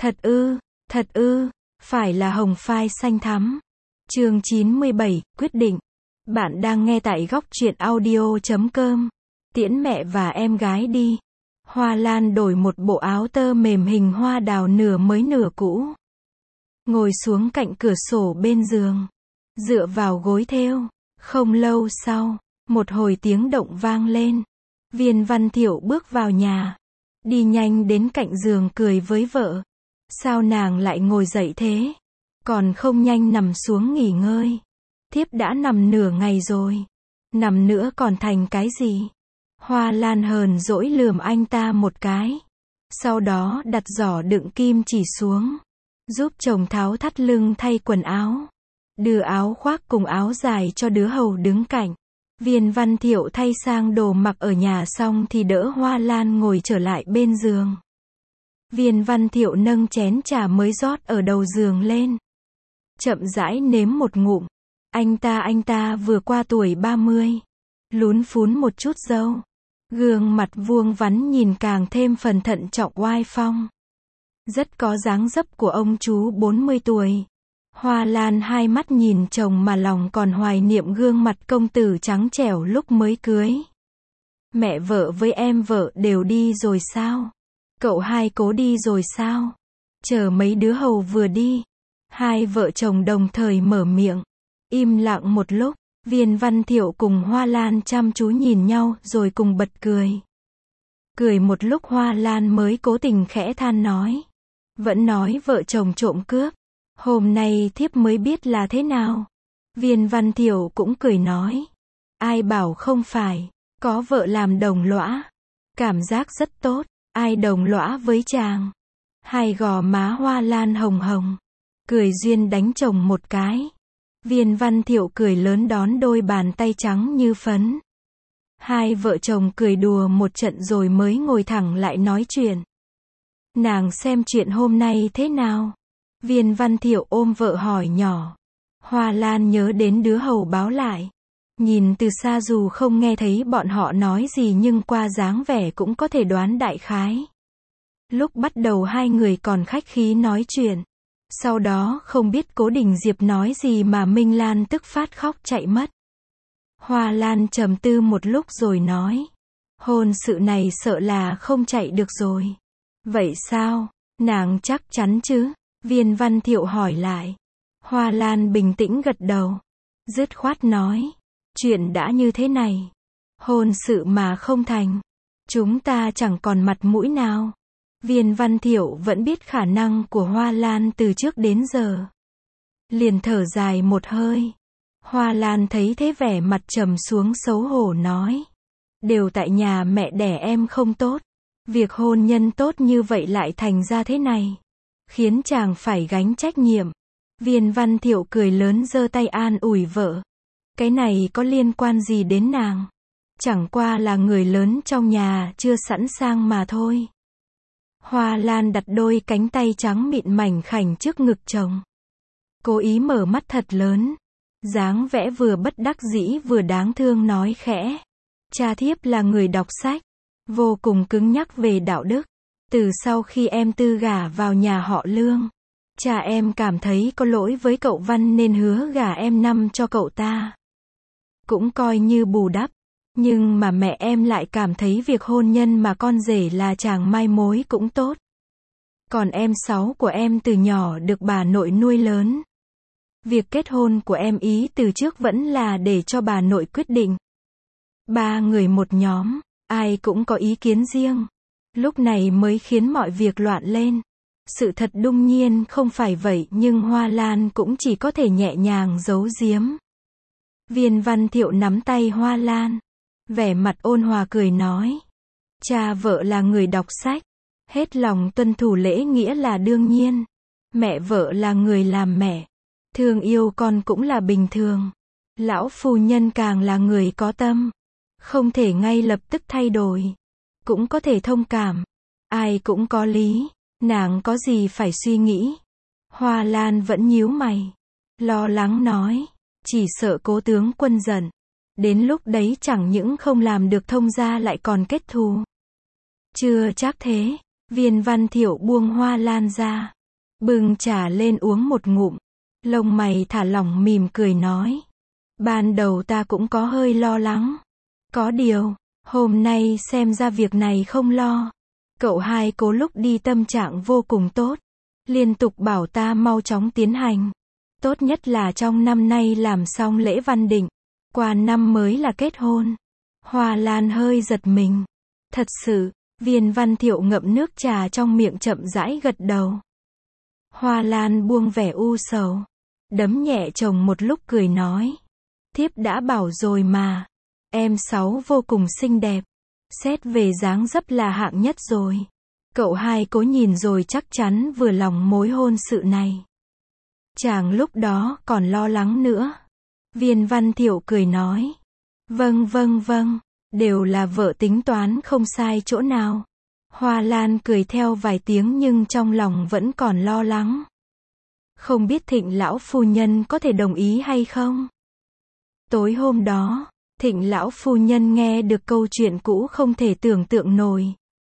Thật ư, phải là hồng phai xanh thắm. Chương 97, quyết định. Bạn đang nghe tại góc truyện audio.com. Tiễn mẹ và em gái đi. Hoa Lan đổi một bộ áo tơ mềm hình hoa đào nửa mới nửa cũ. Ngồi xuống cạnh cửa sổ bên giường. Dựa vào gối thêu. Không lâu sau, một hồi tiếng động vang lên. Viên Văn Thiệu bước vào nhà. Đi nhanh đến cạnh giường cười với vợ. Sao nàng lại ngồi dậy thế? Còn không nhanh nằm xuống nghỉ ngơi. Thiếp đã nằm nửa ngày rồi. Nằm nữa còn thành cái gì? Hoa Lan hờn dỗi lườm anh ta một cái. Sau đó đặt giỏ đựng kim chỉ xuống. Giúp chồng tháo thắt lưng thay quần áo. Đưa áo khoác cùng áo dài cho đứa hầu đứng cạnh. Viên Văn Thiệu thay sang đồ mặc ở nhà xong thì đỡ Hoa Lan ngồi trở lại bên giường. Viên Văn Thiệu nâng chén trà mới rót ở đầu giường lên. Chậm rãi nếm một ngụm. Anh ta vừa qua tuổi 30. Lún phún một chút râu. Gương mặt vuông vắn nhìn càng thêm phần thận trọng oai phong. Rất có dáng dấp của ông chú 40 tuổi. Hoa Lan hai mắt nhìn chồng mà lòng còn hoài niệm gương mặt công tử trắng trẻo lúc mới cưới. Mẹ vợ với em vợ đều đi rồi sao? Cậu hai cố đi rồi sao? Chờ mấy đứa hầu vừa đi. Hai vợ chồng đồng thời mở miệng. Im lặng một lúc, Viên Văn Thiệu cùng Hoa Lan chăm chú nhìn nhau rồi cùng bật cười. Cười một lúc Hoa Lan mới cố tình khẽ than nói. Vẫn nói vợ chồng trộm cướp. Hôm nay thiếp mới biết là thế nào. Viên Văn Thiệu cũng cười nói. Ai bảo không phải, có vợ làm đồng lõa. Cảm giác rất tốt, ai đồng lõa với chàng. Hai gò má Hoa Lan hồng hồng. Cười duyên đánh chồng một cái. Viên Văn Thiệu cười lớn đón đôi bàn tay trắng như phấn. Hai vợ chồng cười đùa một trận rồi mới ngồi thẳng lại nói chuyện. Nàng xem chuyện hôm nay thế nào? Viên Văn Thiệu ôm vợ hỏi nhỏ. Hoa Lan nhớ đến đứa hầu báo lại. Nhìn từ xa dù không nghe thấy bọn họ nói gì nhưng qua dáng vẻ cũng có thể đoán đại khái. Lúc bắt đầu hai người còn khách khí nói chuyện. Sau đó không biết Cố Đình Diệp nói gì mà Minh Lan tức phát khóc chạy mất. Hoa Lan trầm tư một lúc rồi nói. Hôn sự này sợ là không chạy được rồi. Vậy sao? Nàng chắc chắn chứ? Viên Văn Thiệu hỏi lại. Hoa Lan bình tĩnh gật đầu. Dứt khoát nói. Chuyện đã như thế này. Hôn sự mà không thành. Chúng ta chẳng còn mặt mũi nào. Viên Văn Thiệu vẫn biết khả năng của Hoa Lan từ trước đến giờ. Liền thở dài một hơi. Hoa Lan thấy thế vẻ mặt trầm xuống xấu hổ nói. Đều tại nhà mẹ đẻ em không tốt. Việc hôn nhân tốt như vậy lại thành ra thế này. Khiến chàng phải gánh trách nhiệm. Viên Văn Thiệu cười lớn giơ tay an ủi vợ. Cái này có liên quan gì đến nàng? Chẳng qua là người lớn trong nhà chưa sẵn sàng mà thôi. Hoa Lan đặt đôi cánh tay trắng mịn mảnh khảnh trước ngực chồng. Cố ý mở mắt thật lớn. Dáng vẻ vừa bất đắc dĩ vừa đáng thương nói khẽ. Cha thiếp là người đọc sách. Vô cùng cứng nhắc về đạo đức. Từ sau khi em Tư gả vào nhà họ Lương. Cha em cảm thấy có lỗi với cậu Văn nên hứa gả em Năm cho cậu ta. Cũng coi như bù đắp. Nhưng mà mẹ em lại cảm thấy việc hôn nhân mà con rể là chàng mai mối cũng tốt. Còn em Sáu của em từ nhỏ được bà nội nuôi lớn. Việc kết hôn của em ý từ trước vẫn là để cho bà nội quyết định. Ba người một nhóm, ai cũng có ý kiến riêng. Lúc này mới khiến mọi việc loạn lên. Sự thật đương nhiên không phải vậy nhưng Hoa Lan cũng chỉ có thể nhẹ nhàng giấu giếm. Viên Văn Thiệu nắm tay Hoa Lan. Vẻ mặt ôn hòa cười nói. Cha vợ là người đọc sách. Hết lòng tuân thủ lễ nghĩa là đương nhiên. Mẹ vợ là người làm mẹ. Thương yêu con cũng là bình thường. Lão phu nhân càng là người có tâm. Không thể ngay lập tức thay đổi. Cũng có thể thông cảm. Ai cũng có lý. Nàng có gì phải suy nghĩ. Hoa Lan vẫn nhíu mày. Lo lắng nói. Chỉ sợ Cố tướng quân giận. Đến lúc đấy chẳng những không làm được thông gia lại còn kết thù. Chưa chắc thế. Viên Văn Thiệu buông hoa lan ra, bưng trà lên uống một ngụm, lông mày thả lỏng mỉm cười nói. Ban đầu ta cũng có hơi lo lắng. Có điều, hôm nay xem ra việc này không lo. Cậu hai Cố lúc đi tâm trạng vô cùng tốt, liên tục bảo ta mau chóng tiến hành. Tốt nhất là trong năm nay làm xong lễ văn định, qua năm mới là kết hôn. Hoa Lan hơi giật mình. Thật sự, Viên Văn Thiệu ngậm nước trà trong miệng chậm rãi gật đầu. Hoa Lan buông vẻ u sầu, đấm nhẹ chồng một lúc cười nói. Thiếp đã bảo rồi mà, em Sáu vô cùng xinh đẹp. Xét về dáng dấp là hạng nhất rồi. Cậu hai Cố nhìn rồi chắc chắn vừa lòng mối hôn sự này. Chàng lúc đó còn lo lắng nữa. Viên Văn Thiệu cười nói. Vâng, đều là vợ tính toán không sai chỗ nào. Hoa Lan cười theo vài tiếng nhưng trong lòng vẫn còn lo lắng. Không biết Thịnh lão phu nhân có thể đồng ý hay không? Tối hôm đó, Thịnh lão phu nhân nghe được câu chuyện cũ không thể tưởng tượng nổi.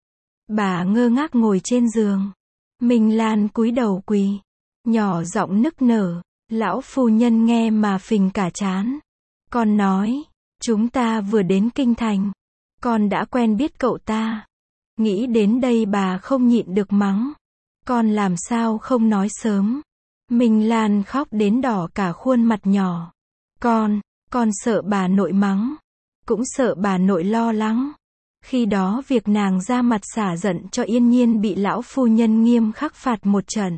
Bà ngơ ngác ngồi trên giường. Minh Lan cúi đầu quỳ, nhỏ giọng nức nở. Lão phu nhân nghe mà phình cả trán. Con nói, chúng ta vừa đến kinh thành, con đã quen biết cậu ta. Nghĩ đến đây bà không nhịn được mắng. Con làm sao không nói sớm? Minh Lan khóc đến đỏ cả khuôn mặt nhỏ. Con sợ bà nội mắng, cũng sợ bà nội lo lắng. Khi đó việc nàng ra mặt xả giận cho Yên Nhiên bị lão phu nhân nghiêm khắc phạt một trận.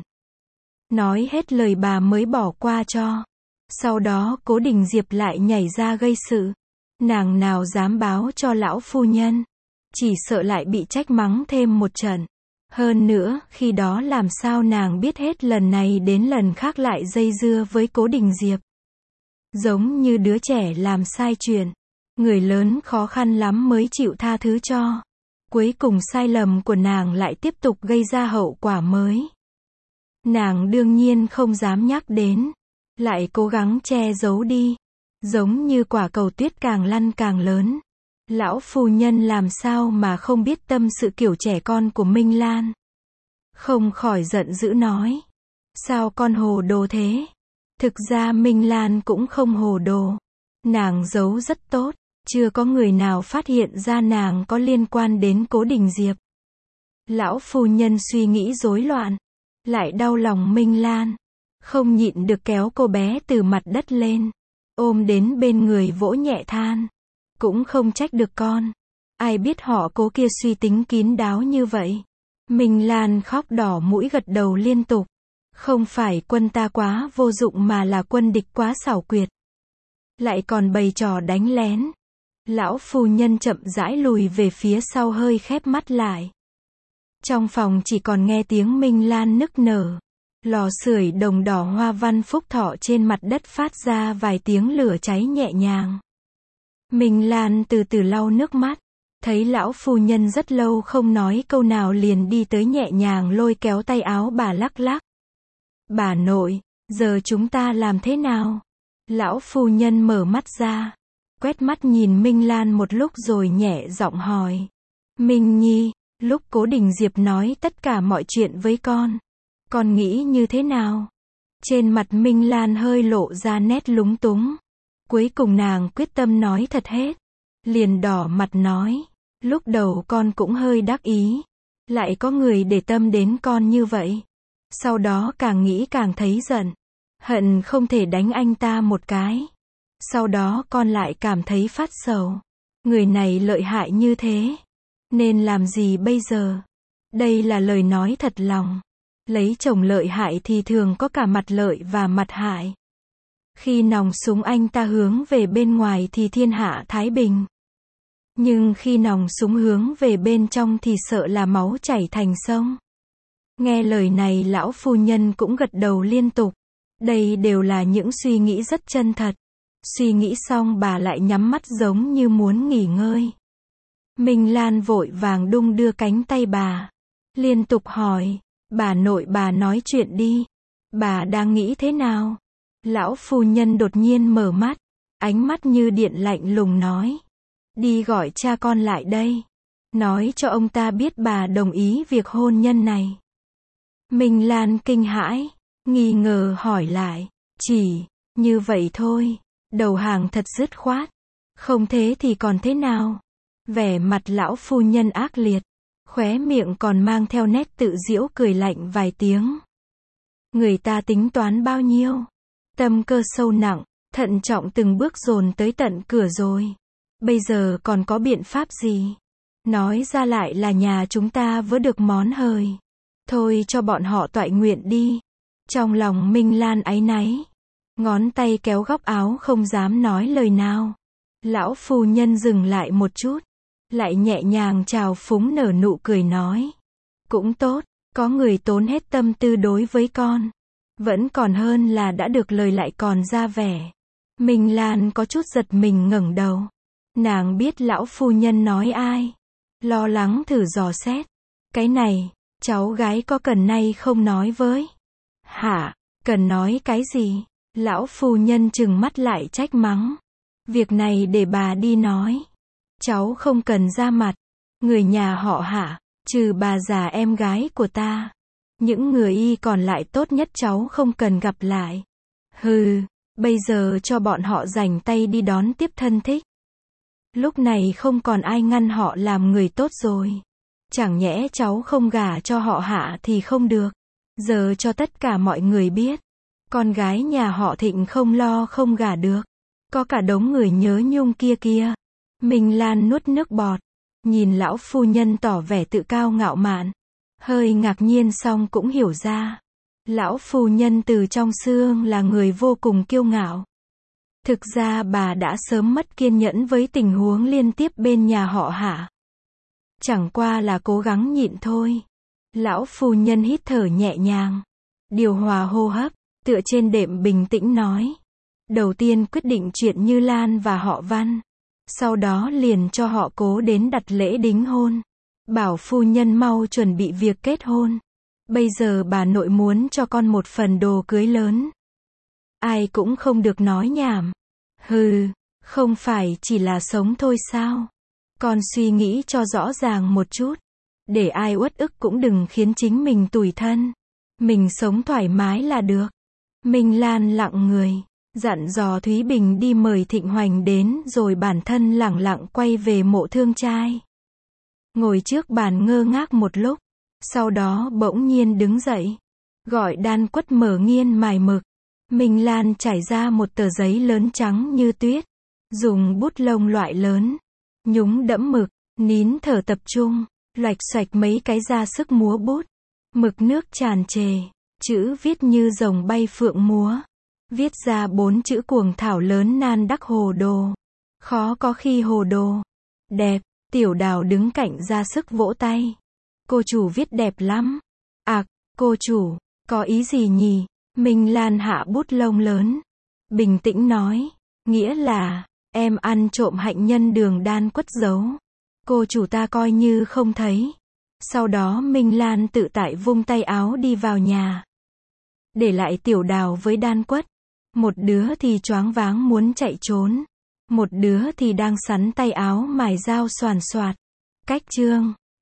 Nói hết lời bà mới bỏ qua cho. Sau đó Cố Đình Diệp lại nhảy ra gây sự. Nàng nào dám báo cho lão phu nhân, chỉ sợ lại bị trách mắng thêm một trận. Hơn nữa, khi đó làm sao nàng biết hết lần này đến lần khác lại dây dưa với Cố Đình Diệp. Giống như đứa trẻ làm sai chuyện, người lớn khó khăn lắm mới chịu tha thứ cho. Cuối cùng sai lầm của nàng lại tiếp tục gây ra hậu quả mới. Nàng đương nhiên không dám nhắc đến, lại cố gắng che giấu đi. Giống như quả cầu tuyết càng lăn càng lớn. Lão phu nhân làm sao mà không biết tâm sự kiểu trẻ con của Minh Lan. Không khỏi giận dữ nói. Sao con hồ đồ thế? Thực ra Minh Lan cũng không hồ đồ. Nàng giấu rất tốt, chưa có người nào phát hiện ra nàng có liên quan đến Cố Đình Diệp. Lão phu nhân suy nghĩ rối loạn, lại đau lòng Minh Lan, không nhịn được kéo cô bé từ mặt đất lên, ôm đến bên người vỗ nhẹ than. Cũng không trách được con. Ai biết họ Cố kia suy tính kín đáo như vậy. Minh Lan khóc đỏ mũi gật đầu liên tục. Không phải quân ta quá vô dụng mà là quân địch quá xảo quyệt. Lại còn bày trò đánh lén. Lão phu nhân chậm rãi lùi về phía sau hơi khép mắt lại. Trong phòng chỉ còn nghe tiếng Minh Lan nức nở. Lò sưởi đồng đỏ hoa văn phúc thọ trên mặt đất phát ra vài tiếng lửa cháy nhẹ nhàng. Minh Lan từ từ lau nước mắt, thấy lão phu nhân rất lâu không nói câu nào liền đi tới nhẹ nhàng lôi kéo tay áo bà lắc lắc. Bà nội, giờ chúng ta làm thế nào? Lão phu nhân mở mắt ra, quét mắt nhìn Minh Lan một lúc rồi nhẹ giọng hỏi. Minh Nhi, lúc Cố Đình Diệp nói tất cả mọi chuyện với con nghĩ như thế nào? Trên mặt Minh Lan hơi lộ ra nét lúng túng. Cuối cùng nàng quyết tâm nói thật hết. Liền đỏ mặt nói. Lúc đầu con cũng hơi đắc ý. Lại có người để tâm đến con như vậy. Sau đó càng nghĩ càng thấy giận. Hận không thể đánh anh ta một cái. Sau đó con lại cảm thấy phát sầu. Người này lợi hại như thế. Nên làm gì bây giờ? Đây là lời nói thật lòng. Lấy chồng lợi hại thì thường có cả mặt lợi và mặt hại. Khi nòng súng anh ta hướng về bên ngoài thì thiên hạ thái bình. Nhưng khi nòng súng hướng về bên trong thì sợ là máu chảy thành sông. Nghe lời này lão phu nhân cũng gật đầu liên tục. Đây đều là những suy nghĩ rất chân thật. Suy nghĩ xong bà lại nhắm mắt giống như muốn nghỉ ngơi. Minh Lan vội vàng đung đưa cánh tay bà. Liên tục hỏi. Bà nội bà nói chuyện đi. Bà đang nghĩ thế nào? Lão phu nhân đột nhiên mở mắt. Ánh mắt như điện lạnh lùng nói. Đi gọi cha con lại đây. nói cho ông ta biết bà đồng ý việc hôn nhân này. Minh Lan kinh hãi, nghi ngờ hỏi lại, chỉ như vậy thôi, đầu hàng thật dứt khoát, không thế thì còn thế nào? Vẻ mặt lão phu nhân ác liệt, khóe miệng còn mang theo nét tự giễu cười lạnh vài tiếng. Người ta tính toán bao nhiêu? Tâm cơ sâu nặng, thận trọng từng bước dồn tới tận cửa rồi. Bây giờ còn có biện pháp gì? Nói ra lại là nhà chúng ta vớ được món hời. Thôi cho bọn họ toại nguyện đi. Trong lòng Minh Lan áy náy, ngón tay kéo góc áo không dám nói lời nào. Lão phu nhân dừng lại một chút, lại nhẹ nhàng chào phúng nở nụ cười nói. Cũng tốt, có người tốn hết tâm tư đối với con. Vẫn còn hơn là đã được lời lại còn ra vẻ. Minh Lan có chút giật mình ngẩng đầu. Nàng biết lão phu nhân nói ai. Lo lắng thử dò xét. Cái này, cháu gái có cần nay không nói với? Hả, cần nói cái gì? Lão phu nhân trừng mắt lại trách mắng. Việc này để bà đi nói. Cháu không cần ra mặt. Người nhà họ Hạ, trừ bà già em gái của ta. Những người y còn lại tốt nhất cháu không cần gặp lại. Hừ, bây giờ cho bọn họ rảnh tay đi đón tiếp thân thích. Lúc này không còn ai ngăn họ làm người tốt rồi. Chẳng nhẽ cháu không gả cho họ Hạ thì không được. Giờ cho tất cả mọi người biết. Con gái nhà họ Thịnh không lo không gả được. Có cả đống người nhớ nhung kia kia. Minh Lan nuốt nước bọt. Nhìn lão phu nhân tỏ vẻ tự cao ngạo mạn. Hơi ngạc nhiên xong cũng hiểu ra. Lão phu nhân từ trong xương là người vô cùng kiêu ngạo. Thực ra bà đã sớm mất kiên nhẫn với tình huống liên tiếp bên nhà họ Hạ. Chẳng qua là cố gắng nhịn thôi. Lão phu nhân hít thở nhẹ nhàng. Điều hòa hô hấp, tựa trên đệm bình tĩnh nói. Đầu tiên quyết định chuyện Như Lan và họ Văn. Sau đó liền cho họ Cố đến đặt lễ đính hôn. Bảo phu nhân mau chuẩn bị việc kết hôn. Bây giờ bà nội muốn cho con một phần đồ cưới lớn. Ai cũng không được nói nhảm. Hừ, không phải chỉ là sống thôi sao? Con suy nghĩ cho rõ ràng một chút. Để ai uất ức cũng đừng khiến chính mình tủi thân. Mình sống thoải mái là được. Minh Lan lặng người, dặn dò Thúy Bình đi mời Thịnh Hoành đến rồi bản thân lẳng lặng quay về mộ thương trai. Ngồi trước bàn ngơ ngác một lúc, sau đó bỗng nhiên đứng dậy, gọi Đan Quất mở nghiên mài mực. Minh Lan trải ra một tờ giấy lớn trắng như tuyết, dùng bút lông loại lớn, nhúng đẫm mực, nín thở tập trung, loạch xoạch mấy cái ra sức múa bút. Mực nước tràn trề, chữ viết như rồng bay phượng múa. Viết ra 4 chữ cuồng thảo lớn nan đắc hồ đồ. Khó có khi hồ đồ. Đẹp, Tiểu Đào đứng cạnh ra sức vỗ tay. Cô chủ viết đẹp lắm. Cô chủ, có ý gì nhỉ? Minh Lan hạ bút lông lớn. Bình tĩnh nói, nghĩa là, em ăn trộm hạnh nhân đường Đan Quất giấu. Cô chủ ta coi như không thấy. Sau đó Minh Lan tự tại vung tay áo đi vào nhà. Để lại Tiểu Đào với Đan Quất. Một đứa thì choáng váng muốn chạy trốn. Một đứa thì đang sắn tay áo mài dao xoàn xoạt. Cách chương